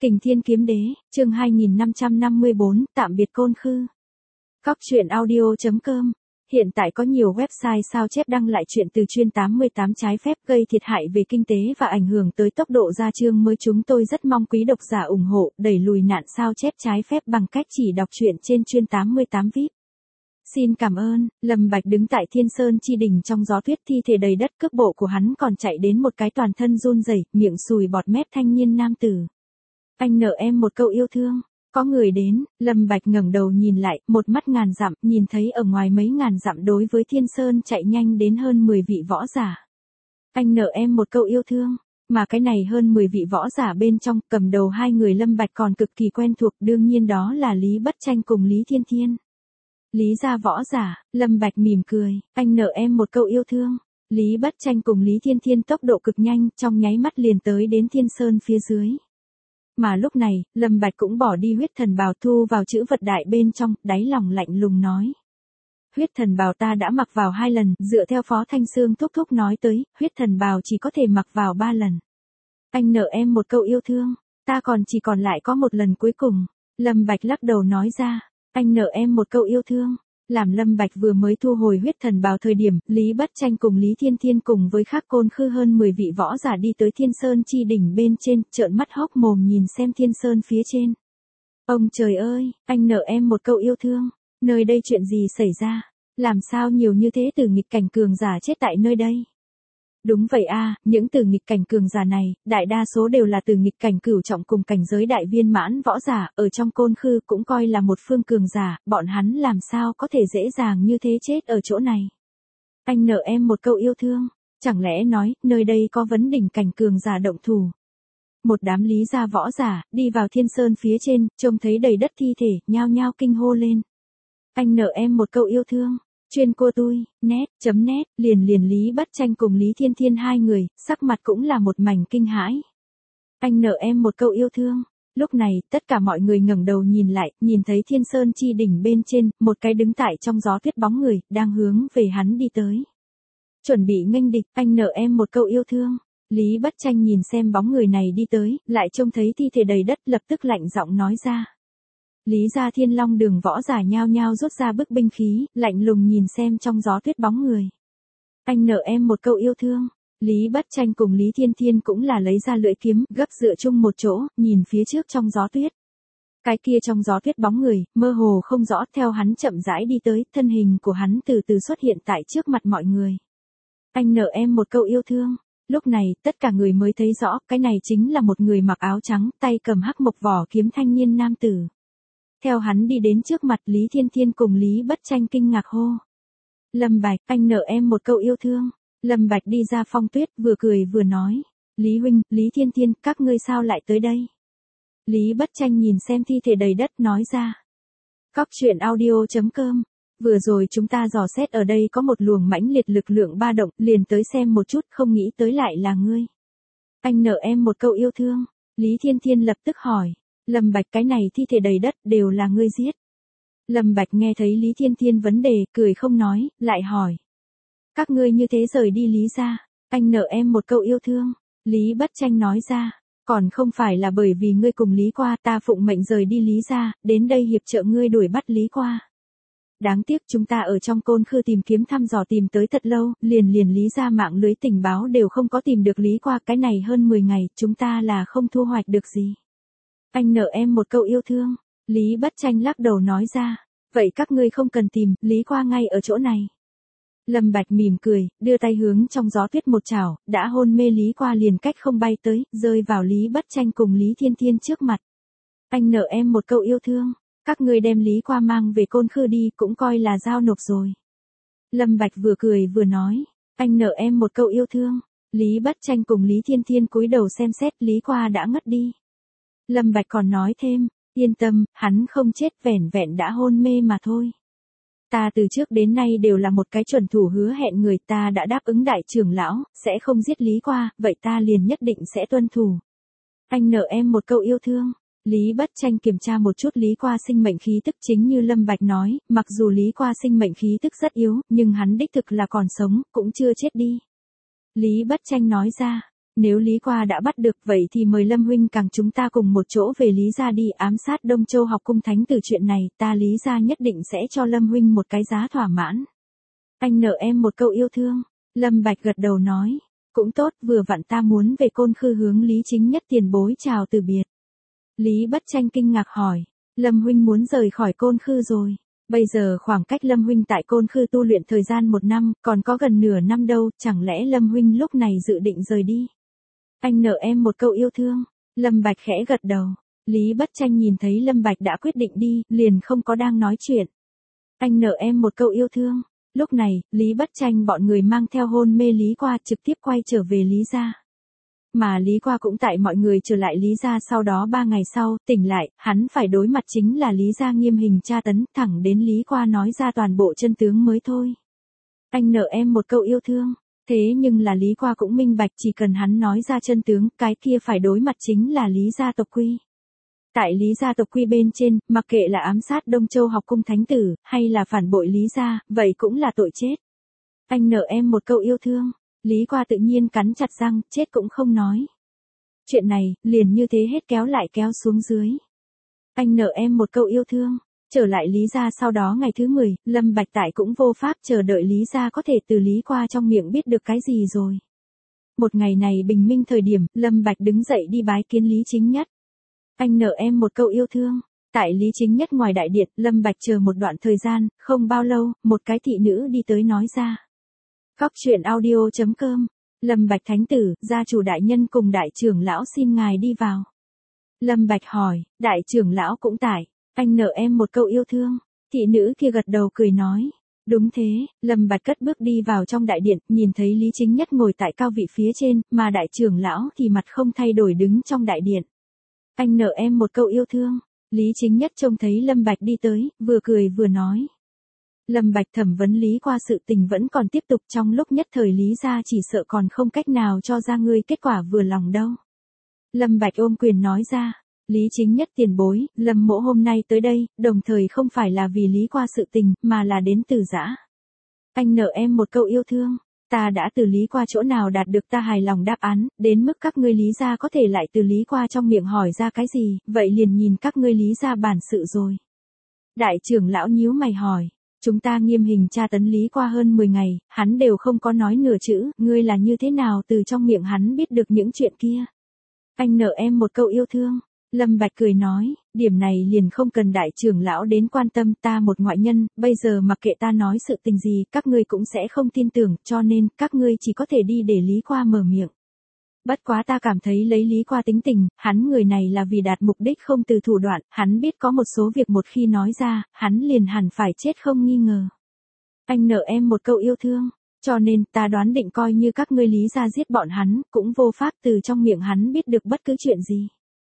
Kình Thiên Kiếm Đế, chương 2554, tạm biệt Côn Khư. Cóc truyện audio.com. Hiện tại có nhiều website sao chép đăng lại chuyện từ chuyên 88 trái phép gây thiệt hại về kinh tế và ảnh hưởng tới tốc độ ra chương mới. Chúng tôi rất mong quý độc giả ủng hộ, đẩy lùi nạn sao chép trái phép bằng cách chỉ đọc truyện trên chuyên 88 VIP. Xin cảm ơn. Lâm Bạch đứng tại Thiên Sơn chi đỉnh trong gió tuyết, thi thể đầy đất, cước bộ của hắn còn chạy đến một cái toàn thân run rẩy, miệng sùi bọt mép thanh niên nam tử. Anh nợ em một câu yêu thương. Có người đến. Lâm Bạch ngẩng đầu nhìn lại, một mắt ngàn dặm, nhìn thấy ở ngoài mấy ngàn dặm đối với Thiên Sơn chạy nhanh đến hơn 10 vị võ giả. Anh nợ em một câu yêu thương. Mà cái này hơn 10 vị võ giả bên trong, cầm đầu hai người Lâm Bạch còn cực kỳ quen thuộc, đương nhiên đó là Lý Bất Tranh cùng Lý Thiên Thiên. Lý gia võ giả. Lâm Bạch mỉm cười, anh nợ em một câu yêu thương. Lý Bất Tranh cùng Lý Thiên Thiên tốc độ cực nhanh, trong nháy mắt liền tới đến Thiên Sơn phía dưới. Mà lúc này, Lâm Bạch cũng bỏ đi huyết thần bào, thu vào chữ vật đại bên trong, đáy lòng lạnh lùng nói. Huyết thần bào ta đã mặc vào 2 lần, dựa theo Phó Thanh Sương thúc thúc nói tới, huyết thần bào chỉ có thể mặc vào 3 lần. Anh nợ em một câu yêu thương, ta còn chỉ còn lại có một lần cuối cùng. Lâm Bạch lắc đầu nói ra, anh nợ em một câu yêu thương. Làm Lâm Bạch vừa mới thu hồi huyết thần bào thời điểm, Lý Bất Tranh cùng Lý Thiên Thiên cùng với khác Côn Khư hơn 10 vị võ giả đi tới Thiên Sơn chi đỉnh bên trên, trợn mắt hốc mồm nhìn xem Thiên Sơn phía trên. Ông trời ơi, anh nợ em một câu yêu thương, nơi đây chuyện gì xảy ra? Làm sao nhiều như thế từ nghịch cảnh cường giả chết tại nơi đây? Đúng vậy a, những từ nghịch cảnh cường giả này, đại đa số đều là từ nghịch cảnh cửu trọng cùng cảnh giới đại viên mãn võ giả, ở trong Côn Khư cũng coi là một phương cường giả, bọn hắn làm sao có thể dễ dàng như thế chết ở chỗ này. Anh nợ em một câu yêu thương, chẳng lẽ nói, nơi đây có vấn đỉnh cảnh cường giả động thủ. Một đám Lý gia võ giả, đi vào Thiên Sơn phía trên, trông thấy đầy đất thi thể, nhao nhao kinh hô lên. Anh nợ em một câu yêu thương. Chuyên cô tui, net, liền Lý Bất Tranh cùng Lý Thiên Thiên hai người, sắc mặt cũng là một mảnh kinh hãi. Anh nợ em một câu yêu thương. Lúc này, tất cả mọi người ngẩng đầu nhìn lại, nhìn thấy Thiên Sơn chi đỉnh bên trên, một cái đứng tại trong gió tuyết bóng người, đang hướng về hắn đi tới. Chuẩn bị nghênh địch, anh nợ em một câu yêu thương. Lý Bất Tranh nhìn xem bóng người này đi tới, lại trông thấy thi thể đầy đất, lập tức lạnh giọng nói ra. Lý gia Thiên Long Đường võ giả nhao nhao rút ra bức binh khí, lạnh lùng nhìn xem trong gió tuyết bóng người. Anh nợ em một câu yêu thương. Lý Bất Tranh cùng Lý Thiên Thiên cũng là lấy ra lưỡi kiếm, gấp dựa chung một chỗ, nhìn phía trước trong gió tuyết. Cái kia trong gió tuyết bóng người, mơ hồ không rõ, theo hắn chậm rãi đi tới, thân hình của hắn từ từ xuất hiện tại trước mặt mọi người. Anh nợ em một câu yêu thương. Lúc này, tất cả người mới thấy rõ, cái này chính là một người mặc áo trắng, tay cầm hắc mộc vỏ kiếm thanh niên nam tử. Theo hắn đi đến trước mặt Lý Thiên Thiên cùng Lý Bất Tranh kinh ngạc hô. Lâm Bạch, anh nợ em một câu yêu thương. Lâm Bạch đi ra phong tuyết, vừa cười vừa nói. Lý huynh, Lý Thiên Thiên, các ngươi sao lại tới đây? Lý Bất Tranh nhìn xem thi thể đầy đất nói ra. Cóc truyện audio.com. Vừa rồi chúng ta dò xét ở đây có một luồng mãnh liệt lực lượng ba động, liền tới xem một chút, không nghĩ tới lại là ngươi. Anh nợ em một câu yêu thương. Lý Thiên Thiên lập tức hỏi. Lâm Bạch, cái này thi thể đầy đất đều là ngươi giết. Lâm Bạch nghe thấy Lý Thiên Thiên vấn đề, cười không nói, lại hỏi. Các ngươi như thế rời đi Lý gia, anh nợ em một câu yêu thương. Lý Bất Tranh nói ra, còn không phải là bởi vì ngươi cùng Lý Qua, ta phụng mệnh rời đi Lý gia, đến đây hiệp trợ ngươi đuổi bắt Lý Qua. Đáng tiếc chúng ta ở trong Côn Khư tìm kiếm thăm dò tìm tới thật lâu, liền Lý gia mạng lưới tình báo đều không có tìm được Lý Qua, cái này hơn 10 ngày, chúng ta là không thu hoạch được gì. Anh nợ em một câu yêu thương. Lý Bất Tranh lắc đầu nói ra. Vậy các ngươi không cần tìm, Lý Qua ngay ở chỗ này. Lâm Bạch mỉm cười, đưa tay hướng trong gió tuyết một chảo, đã hôn mê Lý Qua liền cách không bay tới, rơi vào Lý Bất Tranh cùng Lý Thiên Thiên trước mặt. Anh nợ em một câu yêu thương. Các ngươi đem Lý Qua mang về Côn Khư đi, cũng coi là giao nộp rồi. Lâm Bạch vừa cười vừa nói. Anh nợ em một câu yêu thương. Lý Bất Tranh cùng Lý Thiên Thiên cúi đầu xem xét, Lý Qua đã ngất đi. Lâm Bạch còn nói thêm, yên tâm, hắn không chết, vẻn vẹn đã hôn mê mà thôi. Ta từ trước đến nay đều là một cái chuẩn thủ hứa hẹn người, ta đã đáp ứng đại trưởng lão, sẽ không giết Lý Qua, vậy ta liền nhất định sẽ tuân thủ. Anh nợ em một câu yêu thương. Lý Bất Tranh kiểm tra một chút Lý Qua sinh mệnh khí tức, chính như Lâm Bạch nói, mặc dù Lý Qua sinh mệnh khí tức rất yếu, nhưng hắn đích thực là còn sống, cũng chưa chết đi. Lý Bất Tranh nói ra. Nếu Lý Qua đã bắt được vậy thì mời Lâm huynh càng chúng ta cùng một chỗ về Lý gia đi ám sát Đông Châu học cung thánh từ chuyện này, ta Lý gia nhất định sẽ cho Lâm huynh một cái giá thỏa mãn. Anh nợ em một câu yêu thương. Lâm Bạch gật đầu nói. Cũng tốt, vừa vặn ta muốn về Côn Khư hướng Lý Chính Nhất tiền bối chào từ biệt. Lý Bất Tranh kinh ngạc hỏi. Lâm huynh muốn rời khỏi Côn Khư rồi. Bây giờ khoảng cách Lâm huynh tại Côn Khư tu luyện thời gian 1 năm, còn có gần nửa năm đâu, chẳng lẽ Lâm huynh lúc này dự định rời đi? Anh nợ em một câu yêu thương. Lâm Bạch khẽ gật đầu. Lý Bất Tranh nhìn thấy Lâm Bạch đã quyết định đi, liền không có đang nói chuyện. Anh nợ em một câu yêu thương. Lúc này, Lý Bất Tranh bọn người mang theo hôn mê Lý Qua trực tiếp quay trở về Lý gia. Mà Lý Qua cũng tại mọi người trở lại Lý gia sau đó 3 ngày sau, tỉnh lại, hắn phải đối mặt chính là Lý gia nghiêm hình tra tấn, thẳng đến Lý Qua nói ra toàn bộ chân tướng mới thôi. Anh nợ em một câu yêu thương. Thế nhưng là Lý Qua cũng minh bạch chỉ cần hắn nói ra chân tướng, cái kia phải đối mặt chính là Lý gia tộc quy. Tại Lý gia tộc quy bên trên, mặc kệ là ám sát Đông Châu học cung thánh tử, hay là phản bội Lý gia, vậy cũng là tội chết. Anh nợ em một câu yêu thương. Lý Qua tự nhiên cắn chặt răng, chết cũng không nói. Chuyện này, liền như thế hết kéo lại kéo xuống dưới. Anh nợ em một câu yêu thương. Trở lại Lý gia sau đó ngày thứ 10, Lâm Bạch tại cũng vô pháp chờ đợi Lý gia có thể từ Lý Qua trong miệng biết được cái gì rồi. Một ngày này bình minh thời điểm, Lâm Bạch đứng dậy đi bái kiến Lý Chính Nhất. Anh nợ em một câu yêu thương. Tại Lý Chính Nhất ngoài đại điện, Lâm Bạch chờ một đoạn thời gian, không bao lâu, một cái thị nữ đi tới nói ra. Cóc truyện audio.com. Lâm Bạch thánh tử, gia chủ đại nhân cùng đại trưởng lão xin ngài đi vào. Lâm Bạch hỏi, đại trưởng lão cũng tại. Anh nợ em một câu yêu thương. Thị nữ kia gật đầu cười nói. Đúng thế, Lâm Bạch cất bước đi vào trong đại điện, nhìn thấy Lý Chính Nhất ngồi tại cao vị phía trên, mà đại trưởng lão thì mặt không thay đổi đứng trong đại điện. Anh nợ em một câu yêu thương. Lý Chính Nhất trông thấy Lâm Bạch đi tới, vừa cười vừa nói. Lâm Bạch thẩm vấn Lý Qua sự tình vẫn còn tiếp tục, trong lúc nhất thời Lý gia chỉ sợ còn không cách nào cho ra ngươi kết quả vừa lòng đâu. Lâm Bạch ôm quyền nói ra. Lý Chính Nhất tiền bối, Lâm mỗ hôm nay tới đây, đồng thời không phải là vì Lý Qua sự tình, mà là đến từ Dã. Anh nợ em một câu yêu thương. Ta đã từ Lý Qua chỗ nào đạt được ta hài lòng đáp án, đến mức các ngươi Lý gia có thể lại từ Lý Qua trong miệng hỏi ra cái gì, vậy liền nhìn các ngươi Lý gia bản sự rồi. Đại trưởng lão nhíu mày hỏi. Chúng ta nghiêm hình tra tấn Lý Qua hơn 10 ngày, hắn đều không có nói nửa chữ, ngươi là như thế nào từ trong miệng hắn biết được những chuyện kia. Anh nợ em một câu yêu thương. Lâm Bạch cười nói, điểm này liền không cần đại trưởng lão đến quan tâm, ta một ngoại nhân, bây giờ mặc kệ ta nói sự tình gì, các ngươi cũng sẽ không tin tưởng, cho nên, các ngươi chỉ có thể đi để Lý Qua mở miệng. Bất quá ta cảm thấy lấy Lý Qua tính tình, hắn người này là vì đạt mục đích không từ thủ đoạn, hắn biết có một số việc một khi nói ra, hắn liền hẳn phải chết không nghi ngờ. Anh nợ em một câu yêu thương, cho nên ta đoán định coi như các ngươi Lý gia giết bọn hắn, cũng vô pháp từ trong miệng hắn biết được bất cứ chuyện gì.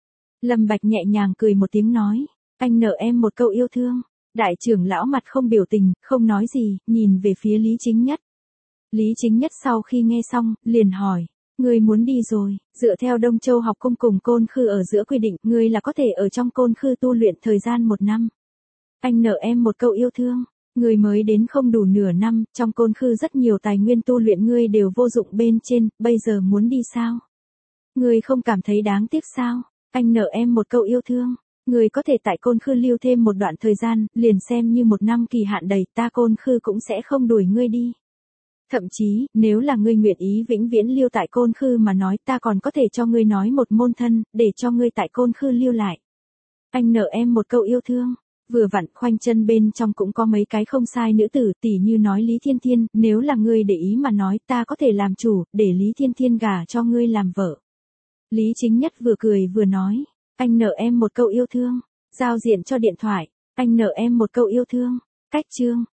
Lâm Bạch nhẹ nhàng cười một tiếng nói, anh nợ em một câu yêu thương. Đại trưởng lão mặt không biểu tình, không nói gì, nhìn về phía Lý Chính Nhất. Lý Chính Nhất sau khi nghe xong, liền hỏi, ngươi muốn đi rồi, dựa theo Đông Châu học cung cùng Côn Khư ở giữa quy định, ngươi là có thể ở trong Côn Khư tu luyện thời gian 1 năm. Anh nợ em một câu yêu thương. Ngươi mới đến không đủ nửa năm, trong Côn Khư rất nhiều tài nguyên tu luyện ngươi đều vô dụng bên trên, bây giờ muốn đi sao? Ngươi không cảm thấy đáng tiếc sao? Anh nợ em một câu yêu thương. Ngươi có thể tại Côn Khư lưu thêm một đoạn thời gian, liền xem như 1 năm kỳ hạn đầy, ta Côn Khư cũng sẽ không đuổi ngươi đi. Thậm chí, nếu là ngươi nguyện ý vĩnh viễn lưu tại Côn Khư mà nói, ta còn có thể cho ngươi nói một môn thân, để cho ngươi tại Côn Khư lưu lại. Anh nợ em một câu yêu thương. Vừa vặn khoanh chân bên trong cũng có mấy cái không sai nữ tử, tỉ như nói Lý Thiên Thiên, nếu là ngươi để ý mà nói, ta có thể làm chủ, để Lý Thiên Thiên gả cho ngươi làm vợ. Lý Chính Nhất vừa cười vừa nói, anh nợ em một câu yêu thương. Giao diện cho điện thoại, anh nợ em một câu yêu thương. Cách chương.